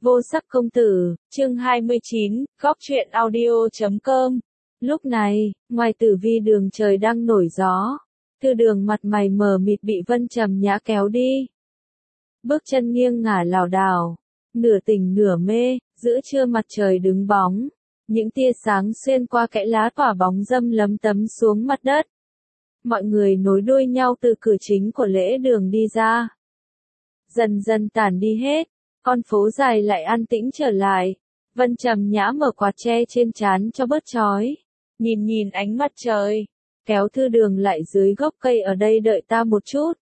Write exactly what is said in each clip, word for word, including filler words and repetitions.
Vô sắc công tử, chương hai mươi chín, góc truyện audio chấm com. Lúc này, ngoài tử vi đường trời đang nổi gió. Thư đường mặt mày mờ mịt bị Vân Trầm Nhã kéo đi. Bước chân nghiêng ngả lảo đảo, nửa tỉnh nửa mê, giữa trưa mặt trời đứng bóng. Những tia sáng xuyên qua kẽ lá tỏa bóng dâm lấm tấm xuống mặt đất. Mọi người nối đuôi nhau từ cửa chính của lễ đường đi ra. Dần dần tản đi hết. Con phố dài lại an tĩnh trở lại. Vân Trầm Nhã mở quạt che trên trán cho bớt chói. Nhìn nhìn ánh mặt trời. Kéo Thư đường lại dưới gốc cây ở đây đợi ta một chút.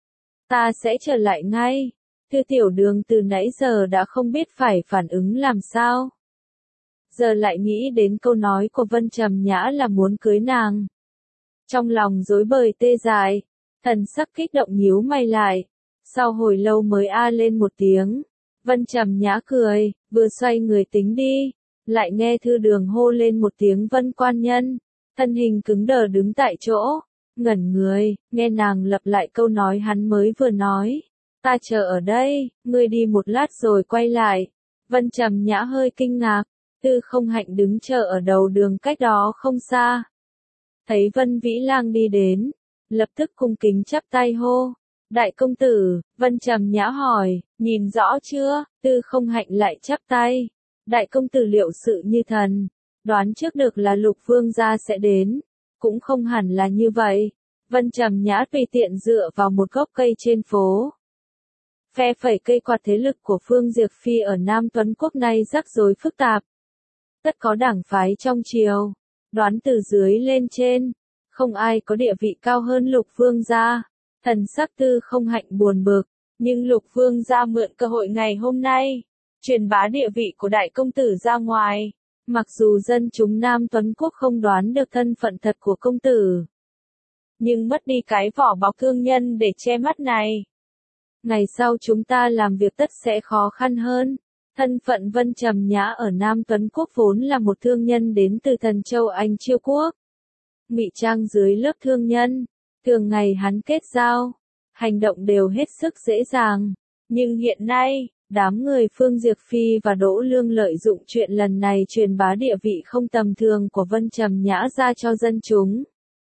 Ta sẽ trở lại ngay. Thư tiểu đường từ nãy giờ đã không biết phải phản ứng làm sao. Giờ lại nghĩ đến câu nói của Vân Trầm Nhã là muốn cưới nàng. Trong lòng rối bời tê dại. Thần sắc kích động nhíu mày lại. Sau hồi lâu mới a lên một tiếng. Vân Trầm Nhã cười, vừa xoay người tính đi, lại nghe Thư đường hô lên một tiếng Vân quan nhân, thân hình cứng đờ đứng tại chỗ, ngẩn người, nghe nàng lặp lại câu nói hắn mới vừa nói, ta chờ ở đây, ngươi đi một lát rồi quay lại. Vân Trầm Nhã hơi kinh ngạc, Tư Không Hạnh đứng chờ ở đầu đường cách đó không xa. Thấy Vân Vĩ Lang đi đến, lập tức cung kính chắp tay hô. Đại công tử, Vân Trầm Nhã hỏi, nhìn rõ chưa? Tư Không Hạnh lại chắp tay. Đại công tử liệu sự như thần, đoán trước được là Lục Vương gia sẽ đến, cũng không hẳn là như vậy. Vân Trầm Nhã tùy tiện dựa vào một gốc cây trên phố. Phe phẩy cây quạt, thế lực của Phương Diệp Phi ở Nam Tuấn Quốc này rắc rối phức tạp. Tất có đảng phái trong triều, đoán từ dưới lên trên, không ai có địa vị cao hơn Lục Vương gia. Thần sắc Tư Không Hạnh buồn bực, nhưng Lục Vương gia mượn cơ hội ngày hôm nay, truyền bá địa vị của đại công tử ra ngoài. Mặc dù dân chúng Nam Tuấn Quốc không đoán được thân phận thật của công tử, nhưng mất đi cái vỏ bọc thương nhân để che mắt này. Ngày sau chúng ta làm việc tất sẽ khó khăn hơn. Thân phận Vân Trầm Nhã ở Nam Tuấn Quốc vốn là một thương nhân đến từ Thần Châu Anh Chiêu Quốc. Ngụy trang dưới lớp thương nhân. Thường ngày hắn kết giao, hành động đều hết sức dễ dàng, nhưng hiện nay, đám người Phương Diệp Phi và Đỗ Lương lợi dụng chuyện lần này truyền bá địa vị không tầm thường của Vân Trầm Nhã ra cho dân chúng.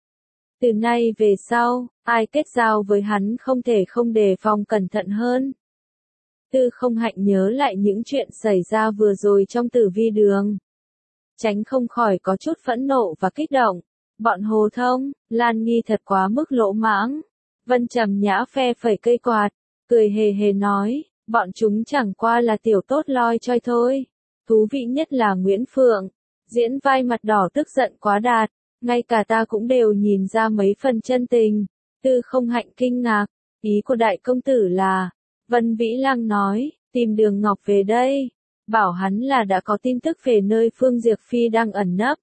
Từ nay về sau, ai kết giao với hắn không thể không đề phòng cẩn thận hơn. Tư Không Hạnh nhớ lại những chuyện xảy ra vừa rồi trong tử vi đường. Tránh không khỏi có chút phẫn nộ và kích động. Bọn Hồ Thông, Lan Nghi thật quá mức lỗ mãng. Vân Trầm Nhã phe phẩy cây quạt, cười hề hề nói, bọn chúng chẳng qua là tiểu tốt loi choi thôi. Thú vị nhất là Nguyễn Phượng, diễn vai mặt đỏ tức giận quá đạt, ngay cả ta cũng đều nhìn ra mấy phần chân tình. Tư Không Hạnh kinh ngạc, ý của đại công tử là, Vân Vĩ Lang nói, tìm Đường Ngọc về đây, bảo hắn là đã có tin tức về nơi Phương Diệp Phi đang ẩn nấp.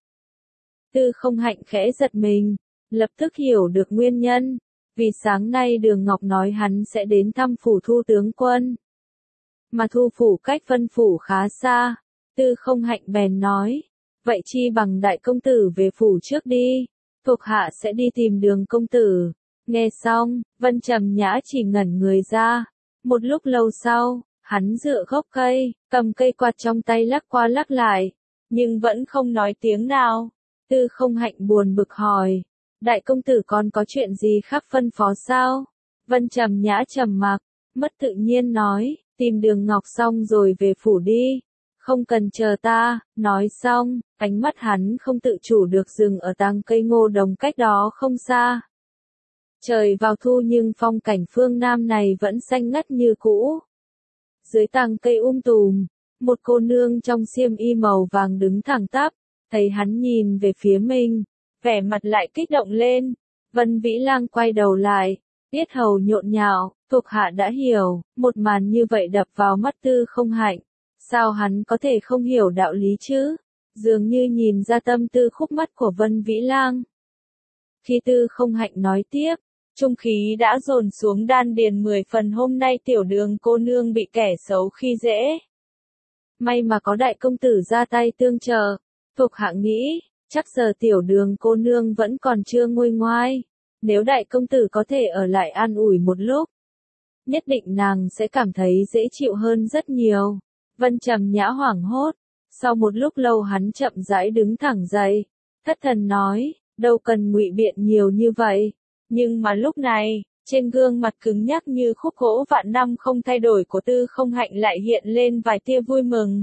Tư Không Hạnh khẽ giật mình, lập tức hiểu được nguyên nhân, vì sáng nay Đường Ngọc nói hắn sẽ đến thăm phủ Thu tướng quân. Mà Thu phủ cách Vân phủ khá xa, Tư Không Hạnh bèn nói, vậy chi bằng đại công tử về phủ trước đi, thuộc hạ sẽ đi tìm Đường công tử. Nghe xong, Vân Trầm Nhã chỉ ngẩn người ra, một lúc lâu sau, hắn dựa gốc cây, cầm cây quạt trong tay lắc qua lắc lại, nhưng vẫn không nói tiếng nào. Tư Không Hạnh buồn bực hỏi, đại công tử còn có chuyện gì khác phân phó sao? Vân Trầm Nhã trầm mặc, mất tự nhiên nói, tìm Đường Ngọc xong rồi về phủ đi, không cần chờ ta. Nói xong, ánh mắt hắn không tự chủ được dừng ở tàng cây ngô đồng cách đó không xa. Trời vào thu nhưng phong cảnh phương Nam này vẫn xanh ngắt như cũ. Dưới tàng cây um tùm, một cô nương trong xiêm y màu vàng đứng thẳng tắp. Thấy hắn nhìn về phía mình, vẻ mặt lại kích động lên. Vân Vĩ Lang quay đầu lại, yết hầu nhộn nhạo, thuộc hạ đã hiểu, một màn như vậy đập vào mắt Tư Không Hạnh. Sao hắn có thể không hiểu đạo lý chứ? Dường như nhìn ra tâm tư khúc mắc của Vân Vĩ Lang. Khi Tư Không Hạnh nói tiếp, trung khí đã dồn xuống đan điền mười phần, hôm nay tiểu Đường cô nương bị kẻ xấu khi dễ. May mà có đại công tử ra tay tương trợ. Thuộc hạ nghĩ, chắc giờ tiểu Đường cô nương vẫn còn chưa nguôi ngoai. Nếu đại công tử có thể ở lại an ủi một lúc, nhất định nàng sẽ cảm thấy dễ chịu hơn rất nhiều. Vân Trầm Nhã hoảng hốt. Sau một lúc lâu hắn chậm rãi đứng thẳng dậy. Thất thần nói, đâu cần ngụy biện nhiều như vậy. Nhưng mà lúc này, trên gương mặt cứng nhắc như khúc gỗ vạn năm không thay đổi của Tư Không Hạnh lại hiện lên vài tia vui mừng.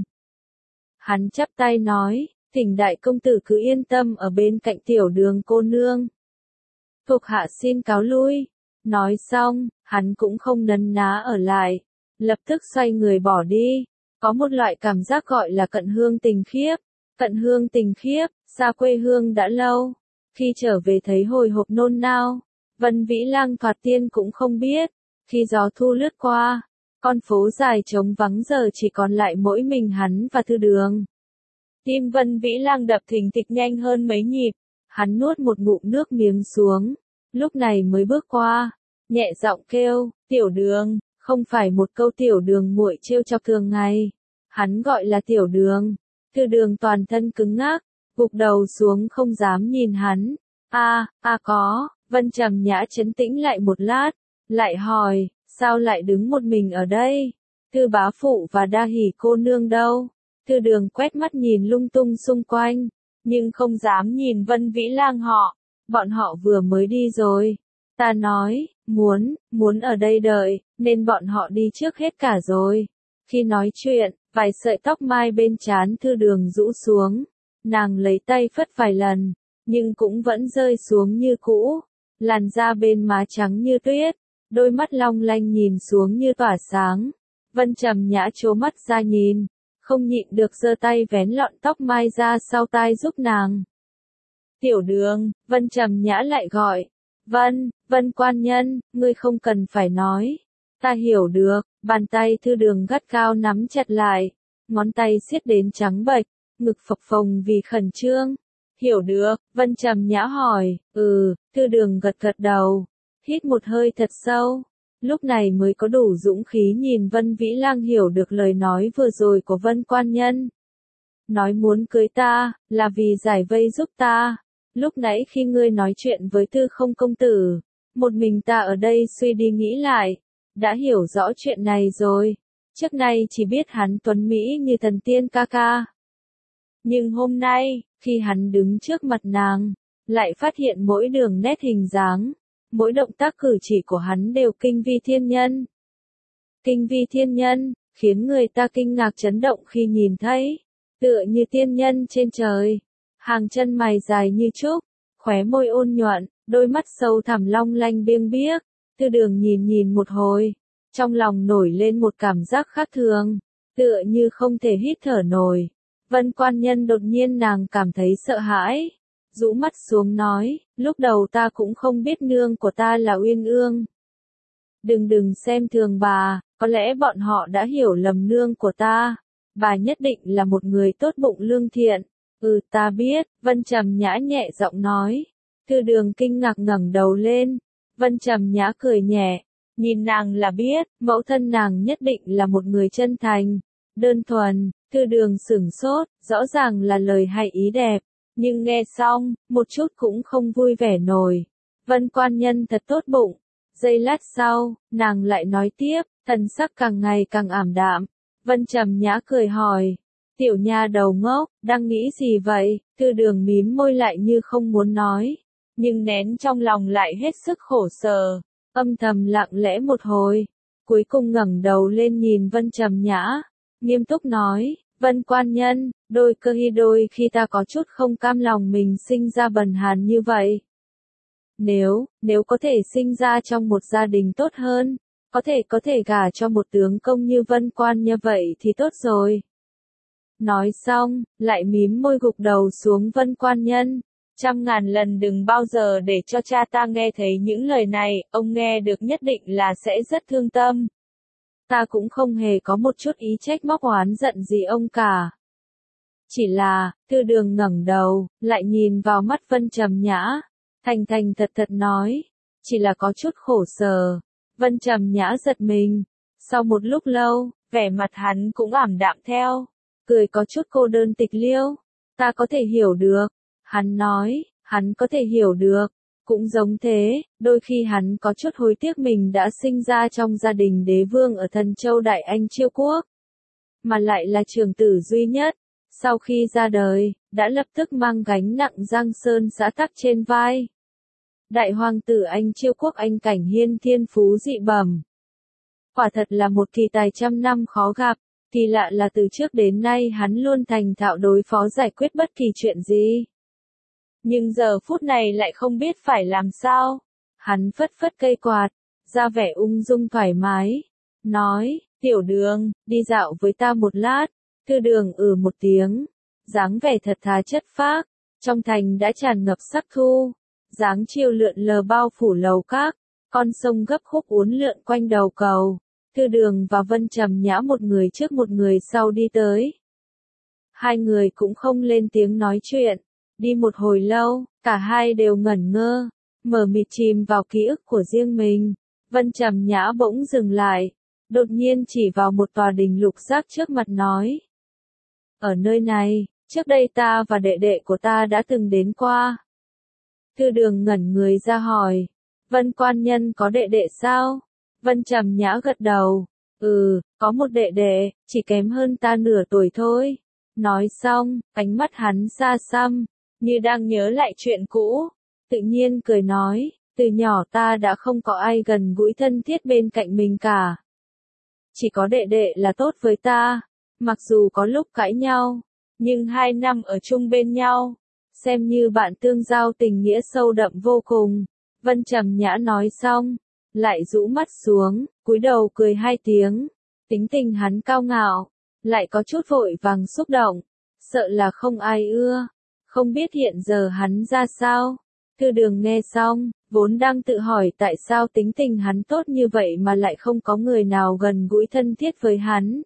Hắn chắp tay nói, thỉnh đại công tử cứ yên tâm ở bên cạnh tiểu đường cô nương. Thuộc hạ xin cáo lui. Nói xong, hắn cũng không nấn ná ở lại. Lập tức xoay người bỏ đi. Có một loại cảm giác gọi là cận hương tình khiếp. Cận hương tình khiếp, xa quê hương đã lâu. Khi trở về thấy hồi hộp nôn nao. Vân Vĩ Lang thoạt tiên cũng không biết. Khi gió thu lướt qua, con phố dài trống vắng giờ chỉ còn lại mỗi mình hắn và Thư Đường. Tim Vân Vĩ Lang đập thình thịch nhanh hơn mấy nhịp. Hắn nuốt một ngụm nước miếng xuống. Lúc này mới bước qua. Nhẹ giọng kêu, tiểu đường, không phải một câu tiểu đường muội trêu chọc thường ngày. Hắn gọi là tiểu đường. Thư Đường toàn thân cứng ngắc, gục đầu xuống không dám nhìn hắn. A, a có, Vân Trầm Nhã trấn tĩnh lại một lát, lại hỏi, sao lại đứng một mình ở đây? Thư bá phụ và Đa Hỷ cô nương đâu? Thư Đường quét mắt nhìn lung tung xung quanh, nhưng không dám nhìn Vân Vĩ Lang họ. Bọn họ vừa mới đi rồi. Ta nói, muốn, muốn ở đây đợi, nên bọn họ đi trước hết cả rồi. Khi nói chuyện, vài sợi tóc mai bên trán Thư Đường rũ xuống. Nàng lấy tay phất vài lần, nhưng cũng vẫn rơi xuống như cũ. Làn da bên má trắng như tuyết, đôi mắt long lanh nhìn xuống như tỏa sáng. Vân Trầm Nhã trố mắt ra nhìn, không nhịn được giơ tay vén lọn tóc mai ra sau tai giúp nàng. Tiểu Đường, Vân Trầm Nhã lại gọi. Vân, Vân quan nhân, ngươi không cần phải nói. Ta hiểu được, bàn tay Thư Đường gắt cao nắm chặt lại, ngón tay siết đến trắng bệch, ngực phập phồng vì khẩn trương. Hiểu được, Vân Trầm Nhã hỏi, ừ, Thư Đường gật gật đầu, hít một hơi thật sâu, lúc này mới có đủ dũng khí nhìn Vân Vĩ Lang hiểu được lời nói vừa rồi của Vân quan nhân. Nói muốn cưới ta, là vì giải vây giúp ta. Lúc nãy khi ngươi nói chuyện với Tư Không công tử, một mình ta ở đây suy đi nghĩ lại, đã hiểu rõ chuyện này rồi. Trước nay chỉ biết hắn tuấn mỹ như thần tiên ca ca. Nhưng hôm nay, khi hắn đứng trước mặt nàng, lại phát hiện mỗi đường nét hình dáng, mỗi động tác cử chỉ của hắn đều kinh vi thiên nhân. Kinh vi thiên nhân, khiến người ta kinh ngạc chấn động khi nhìn thấy, tựa như tiên nhân trên trời. Hàng chân mày dài như trúc, khóe môi ôn nhuận, đôi mắt sâu thẳm long lanh biêng biếc. Thư Đường nhìn nhìn một hồi, trong lòng nổi lên một cảm giác khác thường, tựa như không thể hít thở nổi. Vân quan nhân đột nhiên nàng cảm thấy sợ hãi, rũ mắt xuống nói, lúc đầu ta cũng không biết nương của ta là Uyên Ương. Đừng đừng xem thường bà, có lẽ bọn họ đã hiểu lầm nương của ta. Bà nhất định là một người tốt bụng lương thiện. Ừ ta biết, Vân Trầm Nhã nhẹ giọng nói. Thư Đường kinh ngạc ngẩng đầu lên. Vân Trầm Nhã cười nhẹ, nhìn nàng là biết, mẫu thân nàng nhất định là một người chân thành, đơn thuần. Thư Đường sửng sốt, rõ ràng là lời hay ý đẹp, nhưng nghe xong, một chút cũng không vui vẻ nổi. Vân quan nhân thật tốt bụng. Giây lát sau, nàng lại nói tiếp, thần sắc càng ngày càng ảm đạm. Vân Trầm Nhã cười hỏi, tiểu nha đầu ngốc, đang nghĩ gì vậy? Thư Đường mím môi lại như không muốn nói, nhưng nén trong lòng lại hết sức khổ sở, âm thầm lặng lẽ một hồi, cuối cùng ngẩng đầu lên nhìn Vân Trầm Nhã, nghiêm túc nói, Vân quan nhân, đôi cơ hi đôi khi ta có chút không cam lòng mình sinh ra bần hàn như vậy. Nếu, nếu có thể sinh ra trong một gia đình tốt hơn, có thể có thể gả cho một tướng công như Vân quan như vậy thì tốt rồi. Nói xong, lại mím môi gục đầu xuống. Vân quan nhân, trăm ngàn lần đừng bao giờ để cho cha ta nghe thấy những lời này, ông nghe được nhất định là sẽ rất thương tâm. Ta cũng không hề có một chút ý trách móc oán giận gì ông cả. Chỉ là, Thư Đường ngẩng đầu, lại nhìn vào mắt Vân Trầm Nhã, thành thành thật thật nói, chỉ là có chút khổ sở. Vân Trầm Nhã giật mình, sau một lúc lâu, vẻ mặt hắn cũng ảm đạm theo, cười có chút cô đơn tịch liêu. Ta có thể hiểu được, hắn nói, hắn có thể hiểu được. Cũng giống thế, đôi khi hắn có chút hối tiếc mình đã sinh ra trong gia đình đế vương ở Thần Châu Đại Anh Chiêu Quốc. mà lại là trưởng tử duy nhất. Sau khi ra đời, đã lập tức mang gánh nặng Giang Sơn xã tắc trên vai. Đại hoàng tử Anh Chiêu Quốc Anh Cảnh Hiên thiên phú dị bẩm. Quả thật là một kỳ tài trăm năm khó gặp, kỳ lạ là từ trước đến nay hắn luôn thành thạo đối phó giải quyết bất kỳ chuyện gì. Nhưng giờ phút này lại không biết phải làm sao. Hắn phất phất cây quạt, ra vẻ ung dung thoải mái, nói, Tiểu Đường, đi dạo với ta một lát. Thư Đường ừ một tiếng, dáng vẻ thật thà chất phác, trong thành đã tràn ngập sắc thu, dáng chiều lượn lờ bao phủ lầu các, con sông gấp khúc uốn lượn quanh đầu cầu. Thư Đường và Vân Trầm Nhã một người trước một người sau đi tới. Hai người cũng không lên tiếng nói chuyện, đi một hồi lâu, cả hai đều ngẩn ngơ, mờ mịt chìm vào ký ức của riêng mình. Vân Trầm Nhã bỗng dừng lại, đột nhiên chỉ vào một tòa đình lục giác trước mặt nói. Ở nơi này, trước đây ta và đệ đệ của ta đã từng đến qua. Thư Đường ngẩn người ra hỏi, Vân quan nhân có đệ đệ sao? Vân Trầm Nhã gật đầu, ừ, có một đệ đệ, chỉ kém hơn ta nửa tuổi thôi. Nói xong, ánh mắt hắn xa xăm, như đang nhớ lại chuyện cũ, tự nhiên cười nói, từ nhỏ ta đã không có ai gần gũi thân thiết bên cạnh mình cả. Chỉ có đệ đệ là tốt với ta, mặc dù có lúc cãi nhau, nhưng hai năm ở chung bên nhau, xem như bạn tương giao tình nghĩa sâu đậm vô cùng. Vân Trầm Nhã nói xong, lại rũ mắt xuống, cúi đầu cười hai tiếng, tính tình hắn cao ngạo, lại có chút vội vàng xúc động, sợ là không ai ưa, không biết hiện giờ hắn ra sao. Thư Đường nghe xong, vốn đang tự hỏi tại sao tính tình hắn tốt như vậy mà lại không có người nào gần gũi thân thiết với hắn.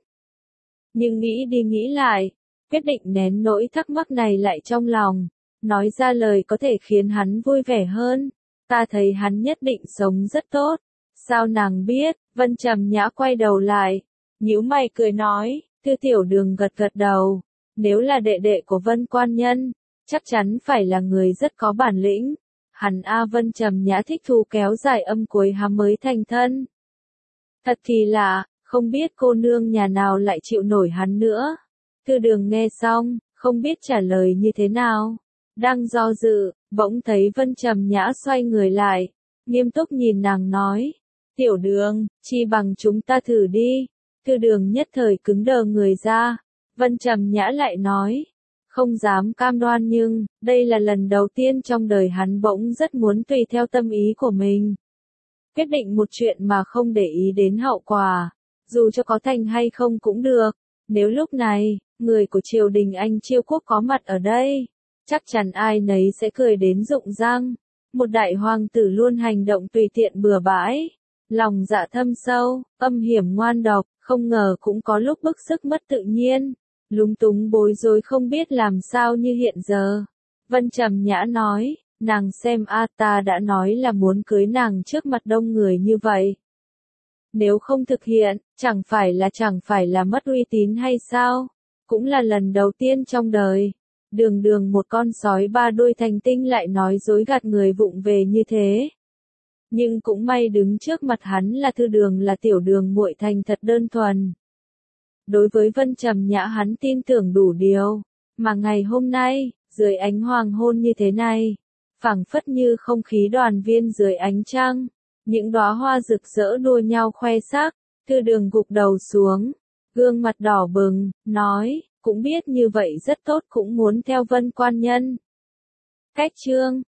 Nhưng nghĩ đi nghĩ lại, quyết định nén nỗi thắc mắc này lại trong lòng, nói ra lời có thể khiến hắn vui vẻ hơn. Ta thấy hắn nhất định sống rất tốt. Sao nàng biết? Vân Trầm Nhã quay đầu lại, nhíu mày cười nói, Thư Tiểu Đường gật gật đầu, nếu là đệ đệ của Vân quan nhân, chắc chắn phải là người rất có bản lĩnh. Hắn a Vân Trầm Nhã thích thú kéo dài âm cuối hám mới thành thân. Thật kỳ lạ, không biết cô nương nhà nào lại chịu nổi hắn nữa. Thư Đường nghe xong, không biết trả lời như thế nào. Đang do dự, bỗng thấy Vân Trầm Nhã xoay người lại, nghiêm túc nhìn nàng nói, Tiểu Đường, chi bằng chúng ta thử đi. Thư Đường nhất thời cứng đờ người ra. Vân Trầm Nhã lại nói, không dám cam đoan nhưng, đây là lần đầu tiên trong đời hắn bỗng rất muốn tùy theo tâm ý của mình. Quyết định một chuyện mà không để ý đến hậu quả, dù cho có thành hay không cũng được. Nếu lúc này, người của triều đình Anh Chiêu Quốc có mặt ở đây, chắc chắn ai nấy sẽ cười đến rụng răng. Một đại hoàng tử luôn hành động tùy tiện bừa bãi, lòng dạ thâm sâu, âm hiểm ngoan độc, không ngờ cũng có lúc bức sức mất tự nhiên, lúng túng bối rối không biết làm sao như hiện giờ. Vân Trầm Nhã nói, nàng xem a ta đã nói là muốn cưới nàng trước mặt đông người như vậy. Nếu không thực hiện, chẳng phải là chẳng phải là mất uy tín hay sao? Cũng là lần đầu tiên trong đời. Đường đường một con sói ba đuôi thành tinh lại nói dối gạt người vụng về như thế. Nhưng cũng may đứng trước mặt hắn là Thư Đường là Tiểu Đường muội thành thật đơn thuần. Đối với Vân Trầm Nhã hắn tin tưởng đủ điều, mà ngày hôm nay, dưới ánh hoàng hôn như thế này, phảng phất như không khí đoàn viên dưới ánh trăng, những đóa hoa rực rỡ đua nhau khoe sắc. Thư Đường gục đầu xuống, gương mặt đỏ bừng, nói, cũng biết như vậy rất tốt cũng muốn theo Vân quan nhân. Cách chương